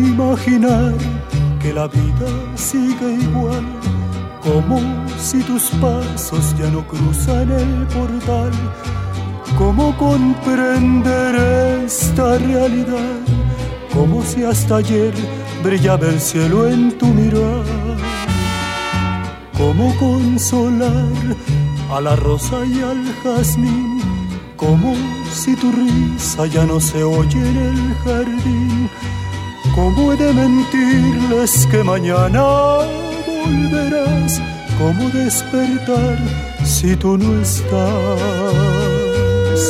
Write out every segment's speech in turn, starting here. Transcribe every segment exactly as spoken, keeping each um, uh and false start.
imaginar que la vida sigue igual, como si tus pasos ya no cruzan el portal. ¿Cómo comprender esta realidad? Como si hasta ayer brillaba el cielo en tu mirar. ¿Cómo consolar a la rosa y al jazmín? Como si tu risa ya no se oye en el jardín. ¿Cómo he de mentirles que mañana volverás? ¿Cómo despertar si tú no estás?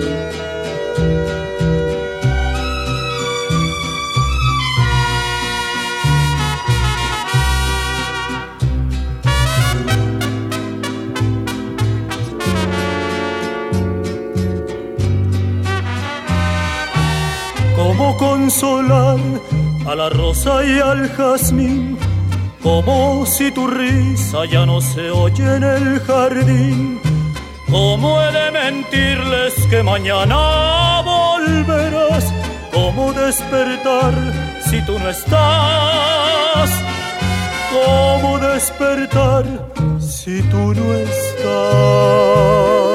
¿Cómo consolar a la rosa y al jazmín? Como si tu risa ya no se oye en el jardín. ¿Cómo he de mentirles que mañana volverás? ¿Cómo despertar si tú no estás? ¿Cómo despertar si tú no estás?